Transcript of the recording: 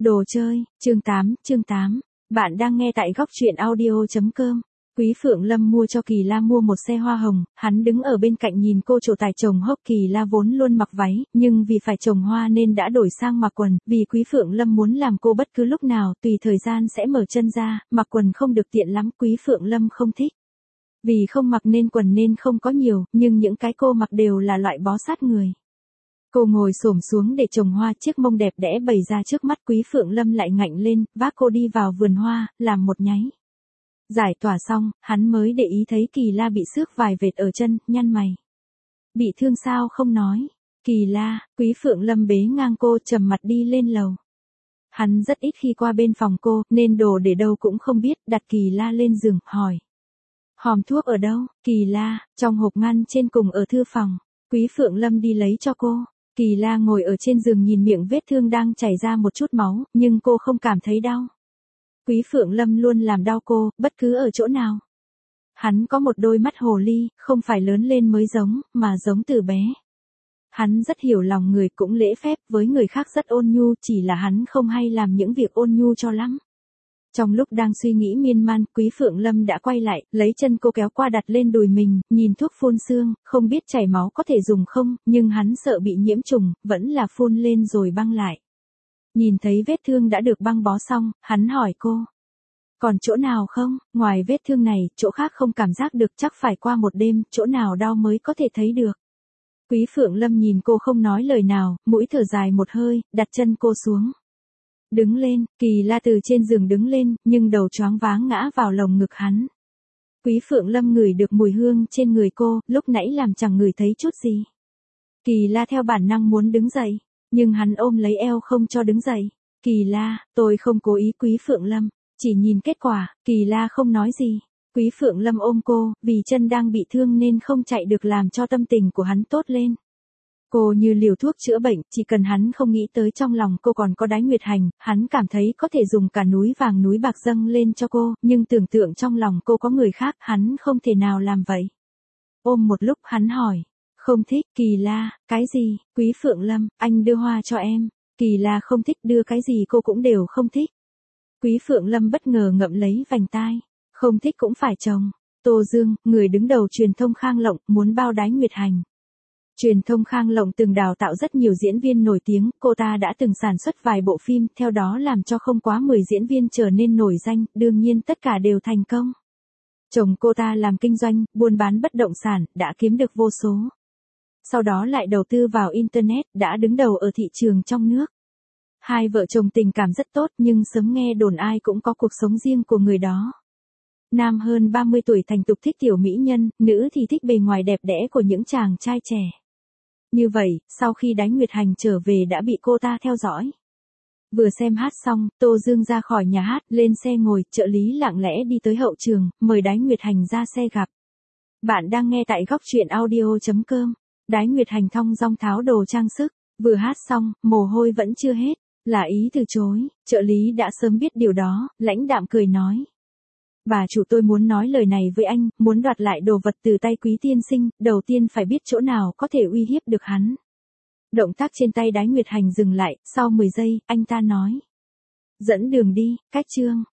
Đồ chơi, chương 8. Bạn đang nghe tại góc truyện audio.com. Quý Phượng Lâm mua cho Kỳ La mua một xe hoa hồng, hắn đứng ở bên cạnh nhìn cô trổ tài chồng hốc. Kỳ La vốn luôn mặc váy, nhưng vì phải trồng hoa nên đã đổi sang mặc quần, vì Quý Phượng Lâm muốn làm cô bất cứ lúc nào, tùy thời gian sẽ mở chân ra, mặc quần không được tiện lắm, Quý Phượng Lâm không thích. Vì không mặc nên quần nên không có nhiều, nhưng những cái cô mặc đều là loại bó sát người. Cô ngồi xổm xuống để trồng hoa, chiếc mông đẹp đẽ bày ra trước mắt. Quý Phượng Lâm lại ngạnh lên, vác cô đi vào vườn hoa, làm một nháy. Giải tỏa xong, hắn mới để ý thấy Kỳ La bị xước vài vệt ở chân, nhăn mày. Bị thương sao không nói. Kỳ La, Quý Phượng Lâm bế ngang cô, trầm mặt đi lên lầu. Hắn rất ít khi qua bên phòng cô, nên đồ để đâu cũng không biết, đặt Kỳ La lên giường, hỏi. Hòm thuốc ở đâu? Kỳ La, trong hộp ngăn trên cùng ở thư phòng. Quý Phượng Lâm đi lấy cho cô. Kỳ La ngồi ở trên giường nhìn miệng vết thương đang chảy ra một chút máu, nhưng cô không cảm thấy đau. Quý Phượng Lâm luôn làm đau cô, bất cứ ở chỗ nào. Hắn có một đôi mắt hồ ly, không phải lớn lên mới giống, mà giống từ bé. Hắn rất hiểu lòng người, cũng lễ phép, với người khác rất ôn nhu, chỉ là hắn không hay làm những việc ôn nhu cho lắm. Trong lúc đang suy nghĩ miên man, Quý Phượng Lâm đã quay lại, lấy chân cô kéo qua đặt lên đùi mình, nhìn thuốc phun xương, không biết chảy máu có thể dùng không, nhưng hắn sợ bị nhiễm trùng, vẫn là phun lên rồi băng lại. Nhìn thấy vết thương đã được băng bó xong, hắn hỏi cô. Còn chỗ nào không? Ngoài vết thương này, chỗ khác không cảm giác được, chắc phải qua một đêm, chỗ nào đau mới có thể thấy được. Quý Phượng Lâm nhìn cô không nói lời nào, mũi thở dài một hơi, đặt chân cô xuống. Đứng lên, Kỳ La từ trên giường đứng lên, nhưng đầu choáng váng ngã vào lồng ngực hắn. Quý Phượng Lâm ngửi được mùi hương trên người cô, lúc nãy làm chẳng ngửi thấy chút gì. Kỳ La theo bản năng muốn đứng dậy, nhưng hắn ôm lấy eo không cho đứng dậy. Kỳ La, tôi không cố ý. Quý Phượng Lâm, chỉ nhìn kết quả. Kỳ La không nói gì. Quý Phượng Lâm ôm cô, vì chân đang bị thương nên không chạy được, làm cho tâm tình của hắn tốt lên. Cô như liều thuốc chữa bệnh, chỉ cần hắn không nghĩ tới trong lòng cô còn có Đái Nguyệt Hành, hắn cảm thấy có thể dùng cả núi vàng núi bạc dâng lên cho cô, nhưng tưởng tượng trong lòng cô có người khác, hắn không thể nào làm vậy. Ôm một lúc hắn hỏi, không thích. Kỳ La, cái gì? Quý Phượng Lâm, anh đưa hoa cho em. Kỳ La không thích, đưa cái gì cô cũng đều không thích. Quý Phượng Lâm bất ngờ ngậm lấy vành tai, không thích cũng phải chồng. Tô Dương, người đứng đầu truyền thông Khang Lộng, muốn bao Đái Nguyệt Hành. Truyền thông Khang Lộng từng đào tạo rất nhiều diễn viên nổi tiếng, cô ta đã từng sản xuất vài bộ phim, theo đó làm cho không quá 10 diễn viên trở nên nổi danh, đương nhiên tất cả đều thành công. Chồng cô ta làm kinh doanh, buôn bán bất động sản, đã kiếm được vô số. Sau đó lại đầu tư vào Internet, đã đứng đầu ở thị trường trong nước. Hai vợ chồng tình cảm rất tốt, nhưng sớm nghe đồn ai cũng có cuộc sống riêng của người đó. Nam hơn 30 tuổi thành tục thích tiểu mỹ nhân, nữ thì thích bề ngoài đẹp đẽ của những chàng trai trẻ. Như vậy, sau khi Đái Nguyệt Hành trở về đã bị cô ta theo dõi. Vừa xem hát xong, Tô Dương ra khỏi nhà hát, lên xe ngồi, trợ lý lặng lẽ đi tới hậu trường, mời Đái Nguyệt Hành ra xe gặp. Bạn đang nghe tại góc truyện audio.com. Đái Nguyệt Hành thong dong tháo đồ trang sức, vừa hát xong, mồ hôi vẫn chưa hết, là ý từ chối, trợ lý đã sớm biết điều đó, lãnh đạm cười nói. Bà chủ, tôi muốn nói lời này với anh, muốn đoạt lại đồ vật từ tay Quý tiên sinh, đầu tiên phải biết chỗ nào có thể uy hiếp được hắn. Động tác trên tay Đái Nguyệt Hành dừng lại, sau 10 giây, anh ta nói. Dẫn đường đi, cách chương.